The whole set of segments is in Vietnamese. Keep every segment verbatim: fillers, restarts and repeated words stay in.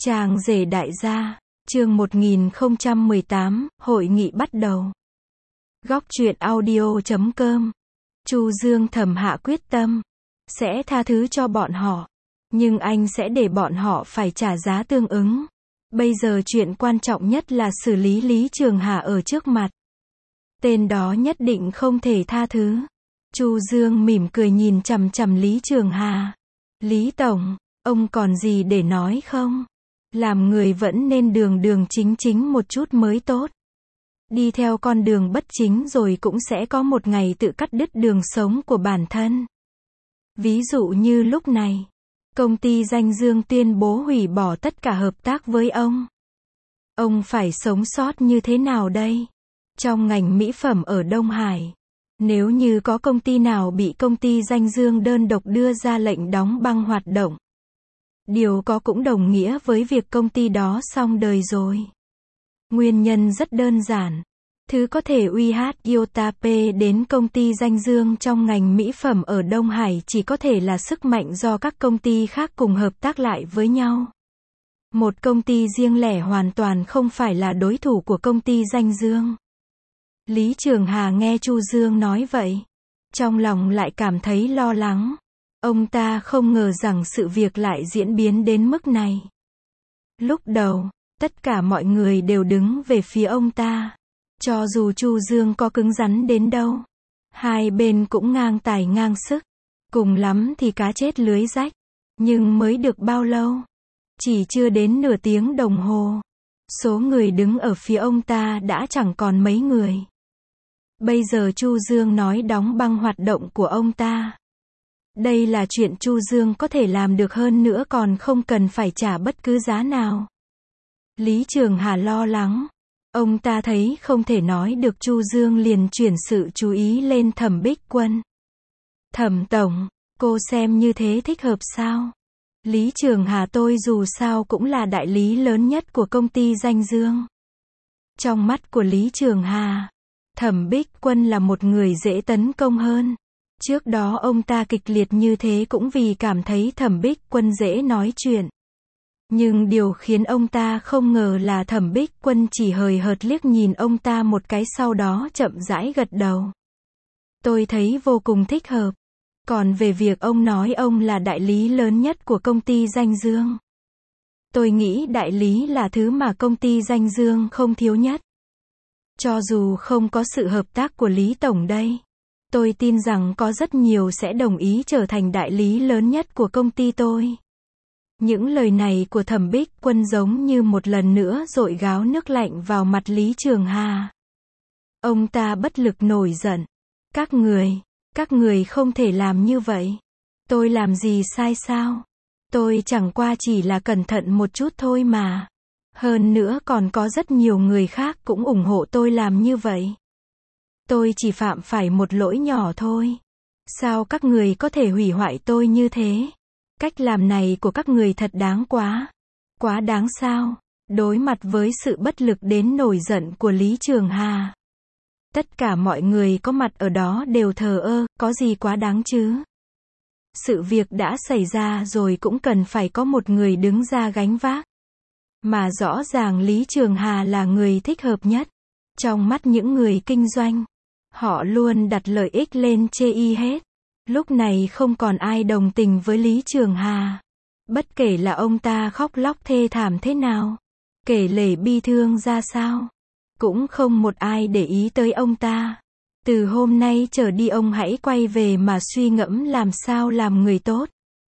Chàng rể đại gia, chương một nghìn không trăm mười tám, hội nghị bắt đầu. Góc truyện audio chấm com. Chu Dương thầm hạ quyết tâm, sẽ tha thứ cho bọn họ, nhưng anh sẽ để bọn họ phải trả giá tương ứng. Bây giờ chuyện quan trọng nhất là xử lý Lý Trường Hà ở trước mặt. Tên đó nhất định không thể tha thứ. Chu Dương mỉm cười nhìn chằm chằm Lý Trường Hà. Lý Tổng, ông còn gì để nói không? Làm người vẫn nên đường đường chính chính một chút mới tốt. Đi theo con đường bất chính rồi cũng sẽ có một ngày tự cắt đứt đường sống của bản thân. Ví dụ như lúc này, công ty Danh Dương tuyên bố hủy bỏ tất cả hợp tác với ông. Ông phải sống sót như thế nào đây? Trong ngành mỹ phẩm ở Đông Hải, nếu như có công ty nào bị công ty Danh Dương đơn độc đưa ra lệnh đóng băng hoạt động, điều có cũng đồng nghĩa với việc công ty đó xong đời rồi. Nguyên nhân rất đơn giản. Thứ có thể uy hiếp iota pê đến công ty Danh Dương trong ngành mỹ phẩm ở Đông Hải chỉ có thể là sức mạnh do các công ty khác cùng hợp tác lại với nhau. Một công ty riêng lẻ hoàn toàn không phải là đối thủ của công ty Danh Dương. Lý Trường Hà nghe Chu Dương nói vậy, trong lòng lại cảm thấy lo lắng. Ông ta không ngờ rằng sự việc lại diễn biến đến mức này. Lúc đầu, tất cả mọi người đều đứng về phía ông ta. Cho dù Chu Dương có cứng rắn đến đâu, hai bên cũng ngang tài ngang sức. Cùng lắm thì cá chết lưới rách. Nhưng mới được bao lâu? Chỉ chưa đến nửa tiếng đồng hồ, số người đứng ở phía ông ta đã chẳng còn mấy người. Bây giờ Chu Dương nói đóng băng hoạt động của ông ta. Đây là chuyện Chu Dương có thể làm được, hơn nữa còn không cần phải trả bất cứ giá nào. Lý Trường Hà lo lắng. Ông ta thấy không thể nói được, Chu Dương liền chuyển sự chú ý lên Thẩm Bích Quân. Thẩm Tổng, cô xem như thế thích hợp sao? Lý Trường Hà, tôi dù sao cũng là đại lý lớn nhất của công ty Danh Dương. Trong mắt của Lý Trường Hà, Thẩm Bích Quân là một người dễ tấn công hơn. Trước đó ông ta kịch liệt như thế cũng vì cảm thấy Thẩm Bích Quân dễ nói chuyện. Nhưng điều khiến ông ta không ngờ là Thẩm Bích Quân chỉ hời hợt liếc nhìn ông ta một cái, sau đó chậm rãi gật đầu. Tôi thấy vô cùng thích hợp. Còn về việc ông nói ông là đại lý lớn nhất của công ty Danh Dương, tôi nghĩ đại lý là thứ mà công ty Danh Dương không thiếu nhất. Cho dù không có sự hợp tác của Lý Tổng đây, tôi tin rằng có rất nhiều sẽ đồng ý trở thành đại lý lớn nhất của công ty tôi. Những lời này của Thẩm Bích Quân giống như một lần nữa dội gáo nước lạnh vào mặt Lý Trường Hà. Ông ta bất lực nổi giận. Các người, các người không thể làm như vậy. Tôi làm gì sai sao? Tôi chẳng qua chỉ là cẩn thận một chút thôi mà. Hơn nữa còn có rất nhiều người khác cũng ủng hộ tôi làm như vậy. Tôi chỉ phạm phải một lỗi nhỏ thôi. Sao các người có thể hủy hoại tôi như thế? Cách làm này của các người thật đáng quá. Quá đáng sao? Đối mặt với sự bất lực đến nổi giận của Lý Trường Hà, tất cả mọi người có mặt ở đó đều thờ ơ, có gì quá đáng chứ? Sự việc đã xảy ra rồi cũng cần phải có một người đứng ra gánh vác. Mà rõ ràng Lý Trường Hà là người thích hợp nhất. Trong mắt những người kinh doanh, họ luôn đặt lợi ích lên chê y hết. Lúc này không còn ai đồng tình với Lý Trường Hà. Bất kể là ông ta khóc lóc thê thảm thế nào, kể lể bi thương ra sao, cũng không một ai để ý tới ông ta. Từ hôm nay trở đi ông hãy quay về mà suy ngẫm làm sao làm người tốt.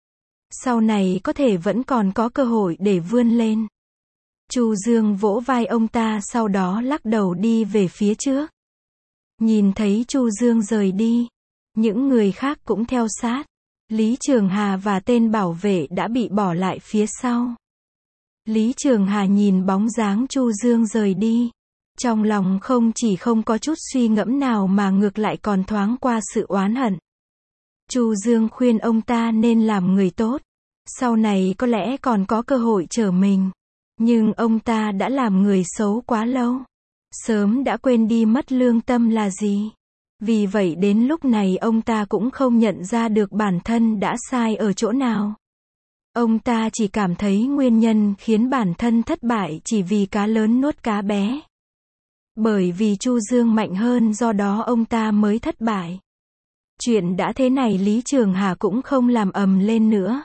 Sau này có thể vẫn còn có cơ hội để vươn lên. Chu Dương vỗ vai ông ta, sau đó lắc đầu đi về phía trước. Nhìn thấy Chu Dương rời đi, những người khác cũng theo sát. Lý Trường Hà và tên bảo vệ đã bị bỏ lại phía sau. Lý Trường Hà nhìn bóng dáng Chu Dương rời đi, trong lòng không chỉ không có chút suy ngẫm nào mà ngược lại còn thoáng qua sự oán hận. Chu Dương khuyên ông ta nên làm người tốt, sau này có lẽ còn có cơ hội trở mình. Nhưng ông ta đã làm người xấu quá lâu, sớm đã quên đi mất lương tâm là gì. Vì vậy đến lúc này ông ta cũng không nhận ra được bản thân đã sai ở chỗ nào. Ông ta chỉ cảm thấy nguyên nhân khiến bản thân thất bại chỉ vì cá lớn nuốt cá bé. Bởi vì Chu Dương mạnh hơn do đó ông ta mới thất bại. Chuyện đã thế này Lý Trường Hà cũng không làm ầm lên nữa.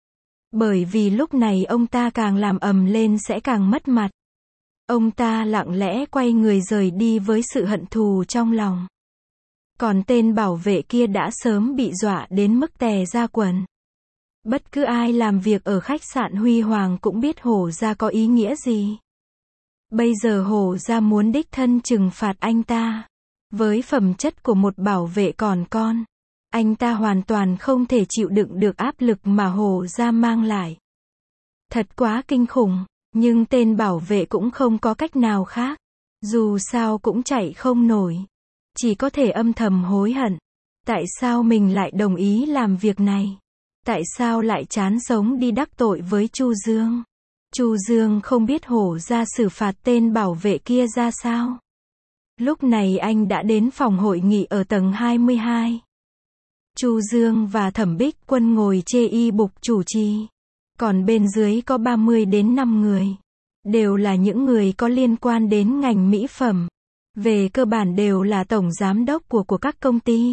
Bởi vì lúc này ông ta càng làm ầm lên sẽ càng mất mặt. Ông ta lặng lẽ quay người rời đi với sự hận thù trong lòng. Còn tên bảo vệ kia đã sớm bị dọa đến mức tè ra quần. Bất cứ ai làm việc ở khách sạn Huy Hoàng cũng biết Hổ Gia có ý nghĩa gì. Bây giờ Hổ Gia muốn đích thân trừng phạt anh ta. Với phẩm chất của một bảo vệ còn con, anh ta hoàn toàn không thể chịu đựng được áp lực mà Hổ Gia mang lại. Thật quá kinh khủng, nhưng tên bảo vệ cũng không có cách nào khác. Dù sao cũng chạy không nổi. Chỉ có thể âm thầm hối hận. Tại sao mình lại đồng ý làm việc này? Tại sao lại chán sống đi đắc tội với Chu Dương? Chu Dương không biết Hổ Gia xử phạt tên bảo vệ kia ra sao? Lúc này anh đã đến phòng hội nghị ở tầng hai mươi hai. Chu Dương và Thẩm Bích Quân ngồi chê y bục chủ trì. Còn bên dưới có ba mươi đến năm người. Đều là những người có liên quan đến ngành mỹ phẩm. Về cơ bản đều là tổng giám đốc của của các công ty.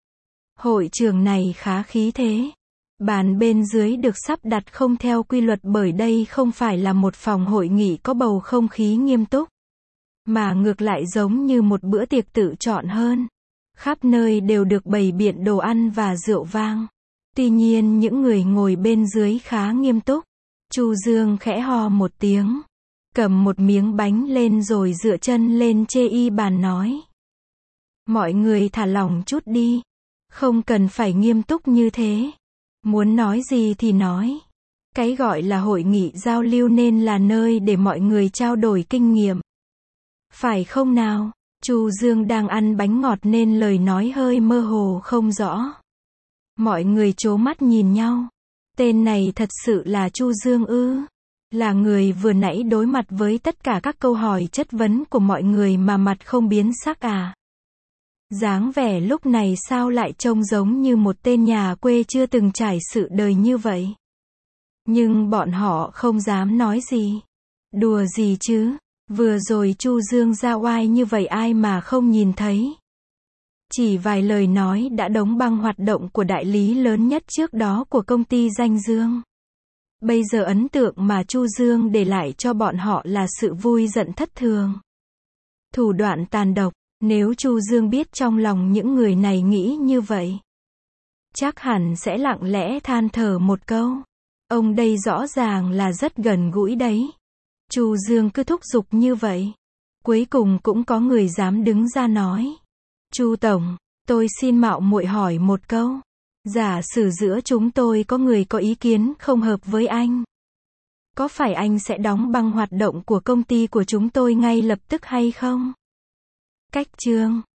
Hội trường này khá khí thế. Bàn bên dưới được sắp đặt không theo quy luật bởi đây không phải là một phòng hội nghị có bầu không khí nghiêm túc. Mà ngược lại giống như một bữa tiệc tự chọn hơn. Khắp nơi đều được bày biện đồ ăn và rượu vang. Tuy nhiên những người ngồi bên dưới khá nghiêm túc. Chu Dương khẽ ho một tiếng. Cầm một miếng bánh lên rồi dựa chân lên chê y bàn nói. Mọi người thả lỏng chút đi. Không cần phải nghiêm túc như thế. Muốn nói gì thì nói. Cái gọi là hội nghị giao lưu nên là nơi để mọi người trao đổi kinh nghiệm. Phải không nào? Chu Dương đang ăn bánh ngọt nên lời nói hơi mơ hồ không rõ. Mọi người trố mắt nhìn nhau. Tên này thật sự là Chu Dương ư? Là người vừa nãy đối mặt với tất cả các câu hỏi chất vấn của mọi người mà mặt không biến sắc à? Dáng vẻ lúc này sao lại trông giống như một tên nhà quê chưa từng trải sự đời như vậy? Nhưng bọn họ không dám nói gì. Đùa gì chứ? Vừa rồi Chu Dương ra oai như vậy ai mà không nhìn thấy. Chỉ vài lời nói đã đóng băng hoạt động của đại lý lớn nhất trước đó của công ty Danh Dương. Bây giờ ấn tượng mà Chu Dương để lại cho bọn họ là sự vui giận thất thường. Thủ đoạn tàn độc, nếu Chu Dương biết trong lòng những người này nghĩ như vậy, chắc hẳn sẽ lặng lẽ than thở một câu. Ông đây rõ ràng là rất gần gũi đấy. Chu Dương cứ thúc giục như vậy. Cuối cùng cũng có người dám đứng ra nói. Chu Tổng, tôi xin mạo muội hỏi một câu. Giả sử giữa chúng tôi có người có ý kiến không hợp với anh. Có phải anh sẽ đóng băng hoạt động của công ty của chúng tôi ngay lập tức hay không? Cách chương